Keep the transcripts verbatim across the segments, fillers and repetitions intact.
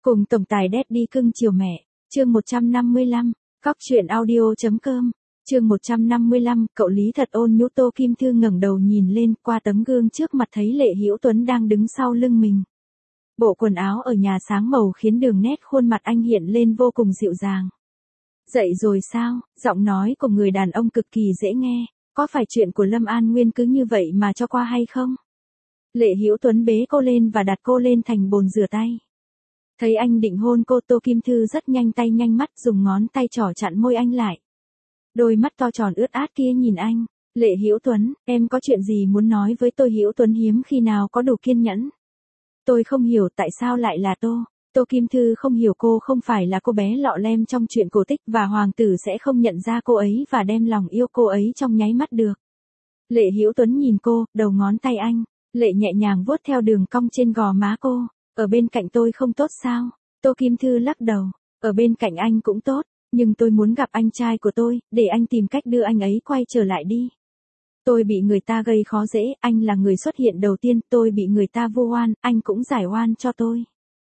Cùng tổng tài Daddy cưng chiều mẹ, chương một trăm năm mươi lăm, cóc truyện audio.com, chương một trăm năm mươi lăm, cậu Lý thật ôn nhu. Tô Kim Thư ngẩng đầu nhìn lên qua tấm gương trước mặt thấy Lệ Hữu Tuấn đang đứng sau lưng mình. Bộ quần áo ở nhà sáng màu khiến đường nét khuôn mặt anh hiện lên vô cùng dịu dàng. Dậy rồi sao? Giọng nói của người đàn ông cực kỳ dễ nghe, có phải chuyện của Lâm An Nguyên cứ như vậy mà cho qua hay không? Lệ Hữu Tuấn bế cô lên và đặt cô lên thành bồn rửa tay. Thấy anh định hôn cô, Tô Kim Thư rất nhanh tay nhanh mắt dùng ngón tay trỏ chặn môi anh lại. Đôi mắt to tròn ướt át kia nhìn anh. Lệ Hữu Tuấn, em có chuyện gì muốn nói với tôi? Hữu Tuấn hiếm khi nào có đủ kiên nhẫn. Tôi không hiểu tại sao lại là Tô. Tô Kim Thư không hiểu cô không phải là cô bé lọ lem trong chuyện cổ tích và hoàng tử sẽ không nhận ra cô ấy và đem lòng yêu cô ấy trong nháy mắt được. Lệ Hữu Tuấn nhìn cô, đầu ngón tay anh. Lệ nhẹ nhàng vuốt theo đường cong trên gò má cô. Ở bên cạnh tôi không tốt sao? Tô Kim Thư lắc đầu. Ở bên cạnh anh cũng tốt, nhưng tôi muốn gặp anh trai của tôi, để anh tìm cách đưa anh ấy quay trở lại đi. Tôi bị người ta gây khó dễ, anh là người xuất hiện đầu tiên, tôi bị người ta vu oan, anh cũng giải oan cho tôi.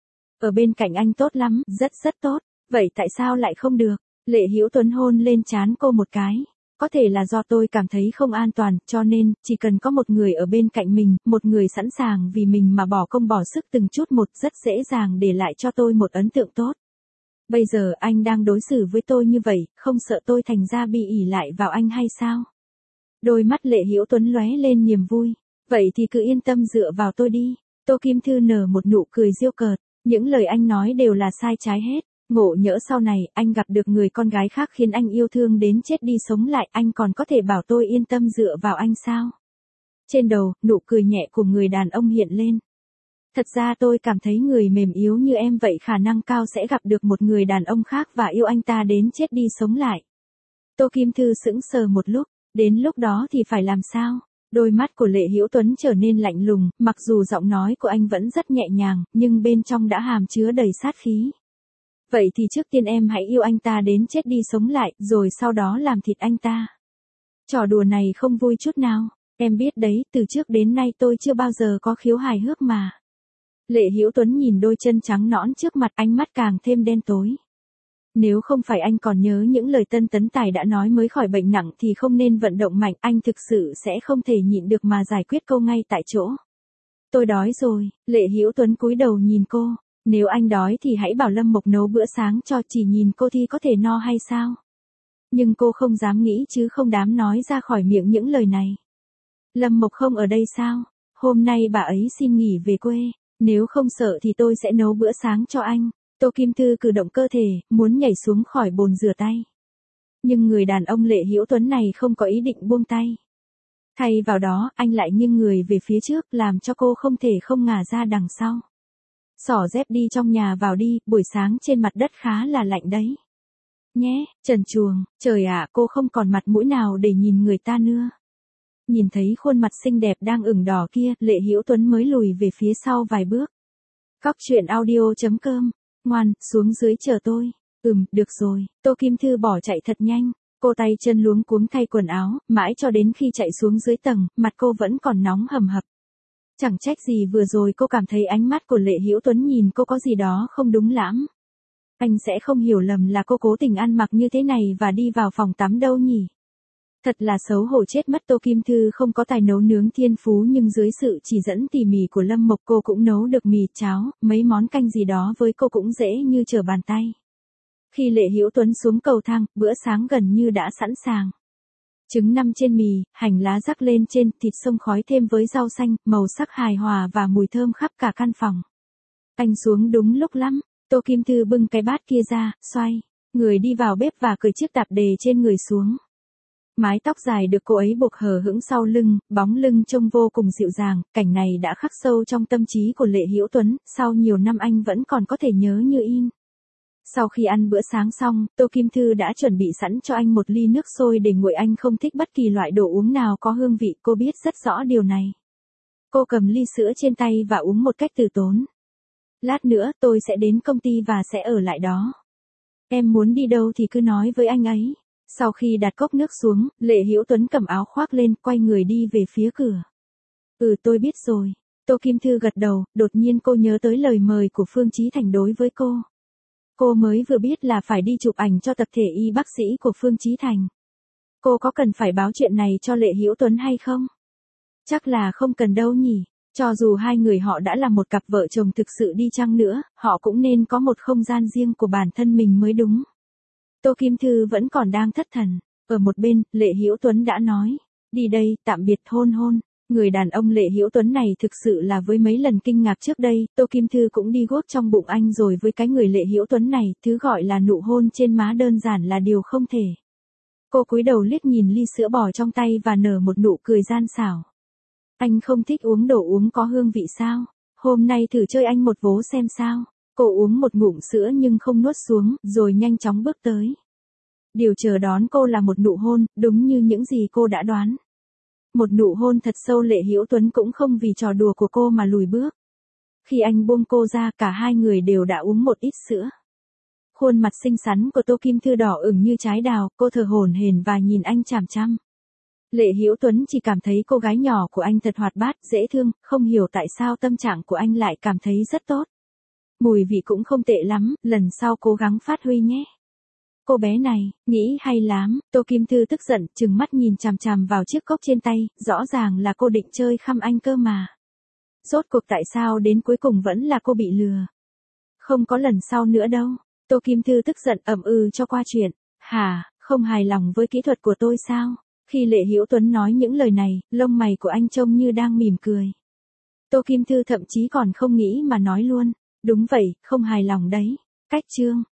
Ở bên cạnh anh tốt lắm, rất rất tốt, vậy tại sao lại không được? Lệ Hữu Tuấn hôn lên trán cô một cái. Có thể là do tôi cảm thấy không an toàn, cho nên, chỉ cần có một người ở bên cạnh mình, một người sẵn sàng vì mình mà bỏ công bỏ sức từng chút một, rất dễ dàng để lại cho tôi một ấn tượng tốt. Bây giờ anh đang đối xử với tôi như vậy, không sợ tôi thành ra bị ỷ lại vào anh hay sao? Đôi mắt Lệ Hữu Tuấn lóe lên niềm vui. Vậy thì cứ yên tâm dựa vào tôi đi. Tô Kim Thư nở một nụ cười giễu cợt. Những lời anh nói đều là sai trái hết. Ngộ nhỡ sau này anh gặp được người con gái khác khiến anh yêu thương đến chết đi sống lại, anh còn có thể bảo tôi yên tâm dựa vào anh sao? Trên đầu, nụ cười nhẹ của người đàn ông hiện lên. Thật ra tôi cảm thấy người mềm yếu như em vậy khả năng cao sẽ gặp được một người đàn ông khác và yêu anh ta đến chết đi sống lại. Tô Kim Thư sững sờ một lúc, đến lúc đó thì phải làm sao? Đôi mắt của Lệ Hữu Tuấn trở nên lạnh lùng, mặc dù giọng nói của anh vẫn rất nhẹ nhàng, nhưng bên trong đã hàm chứa đầy sát khí. Vậy thì trước tiên em hãy yêu anh ta đến chết đi sống lại, rồi sau đó làm thịt anh ta. Trò đùa này không vui chút nào, em biết đấy, từ trước đến nay tôi chưa bao giờ có khiếu hài hước mà. Lệ Hữu Tuấn nhìn đôi chân trắng nõn trước mặt, ánh mắt càng thêm đen tối. Nếu không phải anh còn nhớ những lời Tân Tấn Tài đã nói mới khỏi bệnh nặng thì không nên vận động mạnh, anh thực sự sẽ không thể nhịn được mà giải quyết câu ngay tại chỗ. Tôi đói rồi. Lệ Hữu Tuấn cúi đầu nhìn cô. Nếu anh đói thì hãy bảo Lâm Mộc nấu bữa sáng cho, chỉ nhìn cô thì có thể no hay sao? Nhưng cô không dám nghĩ chứ không dám nói ra khỏi miệng những lời này. Lâm Mộc không ở đây sao? Hôm nay bà ấy xin nghỉ về quê. Nếu không sợ thì tôi sẽ nấu bữa sáng cho anh. Tô Kim Thư cử động cơ thể, muốn nhảy xuống khỏi bồn rửa tay. Nhưng người đàn ông Lệ Hữu Tuấn này không có ý định buông tay. Thay vào đó, anh lại nghiêng người về phía trước, làm cho cô không thể không ngả ra đằng sau. Xỏ dép đi trong nhà vào đi, buổi sáng trên mặt đất khá là lạnh đấy. Nhé, trần truồng, trời ạ, cô không còn mặt mũi nào để nhìn người ta nữa. Nhìn thấy khuôn mặt xinh đẹp đang ửng đỏ kia, Lệ Hữu Tuấn mới lùi về phía sau vài bước. Cóc truyện audio.com, ngoan, xuống dưới chờ tôi. Ừm, được rồi. Tô Kim Thư bỏ chạy thật nhanh. Cô tay chân luống cuống thay quần áo, mãi cho đến khi chạy xuống dưới tầng, mặt cô vẫn còn nóng hầm hập. Chẳng trách gì vừa rồi cô cảm thấy ánh mắt của Lệ Hữu Tuấn nhìn cô có gì đó không đúng lắm. Anh sẽ không hiểu lầm là cô cố tình ăn mặc như thế này và đi vào phòng tắm đâu nhỉ? Thật là xấu hổ chết mất. Tô Kim Thư không có tài nấu nướng thiên phú nhưng dưới sự chỉ dẫn tỉ mỉ của Lâm Mộc cô cũng nấu được mì, cháo, mấy món canh gì đó với cô cũng dễ như trở bàn tay. Khi Lệ Hữu Tuấn xuống cầu thang, bữa sáng gần như đã sẵn sàng. Trứng nằm trên mì, hành lá rắc lên trên, thịt xông khói thêm với rau xanh, màu sắc hài hòa và mùi thơm khắp cả căn phòng. Anh xuống đúng lúc lắm. Tô Kim Thư bưng cái bát kia ra, xoay, người đi vào bếp và cởi chiếc tạp dề trên người xuống. Mái tóc dài được cô ấy buộc hờ hững sau lưng, bóng lưng trông vô cùng dịu dàng, cảnh này đã khắc sâu trong tâm trí của Lệ Hữu Tuấn, sau nhiều năm anh vẫn còn có thể nhớ như in. Sau khi ăn bữa sáng xong, Tô Kim Thư đã chuẩn bị sẵn cho anh một ly nước sôi để nguội, anh không thích bất kỳ loại đồ uống nào có hương vị, cô biết rất rõ điều này. Cô cầm ly sữa trên tay và uống một cách từ tốn. Lát nữa tôi sẽ đến công ty và sẽ ở lại đó. Em muốn đi đâu thì cứ nói với anh ấy. Sau khi đặt cốc nước xuống, Lệ Hữu Tuấn cầm áo khoác lên, quay người đi về phía cửa. Ừ, tôi biết rồi. Tô Kim Thư gật đầu, đột nhiên cô nhớ tới lời mời của Phương Chí Thành đối với cô. Cô mới vừa biết là phải đi chụp ảnh cho tập thể y bác sĩ của Phương Chí Thành. Cô có cần phải báo chuyện này cho Lệ Hữu Tuấn hay không? Chắc là không cần đâu nhỉ. Cho dù hai người họ đã là một cặp vợ chồng thực sự đi chăng nữa, họ cũng nên có một không gian riêng của bản thân mình mới đúng. Tô Kim Thư vẫn còn đang thất thần. Ở một bên, Lệ Hữu Tuấn đã nói, đi đây, tạm biệt hôn hôn. Người đàn ông Lệ Hữu Tuấn này thực sự là với mấy lần kinh ngạc trước đây, Tô Kim Thư cũng đi guốc trong bụng anh rồi với cái người Lệ Hữu Tuấn này, thứ gọi là nụ hôn trên má đơn giản là điều không thể. Cô cúi đầu liếc nhìn ly sữa bò trong tay và nở một nụ cười gian xảo. Anh không thích uống đồ uống có hương vị sao? Hôm nay thử chơi anh một vố xem sao. Cô uống một ngụm sữa nhưng không nuốt xuống, rồi nhanh chóng bước tới. Điều chờ đón cô là một nụ hôn, đúng như những gì cô đã đoán. Một nụ hôn thật sâu. Lệ Hữu Tuấn cũng không vì trò đùa của cô mà lùi bước. Khi anh buông cô ra, cả hai người đều đã uống một ít sữa. Khuôn mặt xinh xắn của Tô Kim Thư đỏ ửng như trái đào, cô thở hổn hển và nhìn anh chằm chằm. Lệ Hữu Tuấn chỉ cảm thấy cô gái nhỏ của anh thật hoạt bát, dễ thương, không hiểu tại sao tâm trạng của anh lại cảm thấy rất tốt. Mùi vị cũng không tệ lắm, lần sau cố gắng phát huy nhé. Cô bé này, nghĩ hay lắm. Tô Kim Thư tức giận, trừng mắt nhìn chằm chằm vào chiếc cốc trên tay, rõ ràng là cô định chơi khăm anh cơ mà. Rốt cuộc tại sao đến cuối cùng vẫn là cô bị lừa. Không có lần sau nữa đâu. Tô Kim Thư tức giận ậm ừ cho qua chuyện. Hả, không hài lòng với kỹ thuật của tôi sao? Khi Lệ Hữu Tuấn nói những lời này, lông mày của anh trông như đang mỉm cười. Tô Kim Thư thậm chí còn không nghĩ mà nói luôn. Đúng vậy, không hài lòng đấy. Cách chương.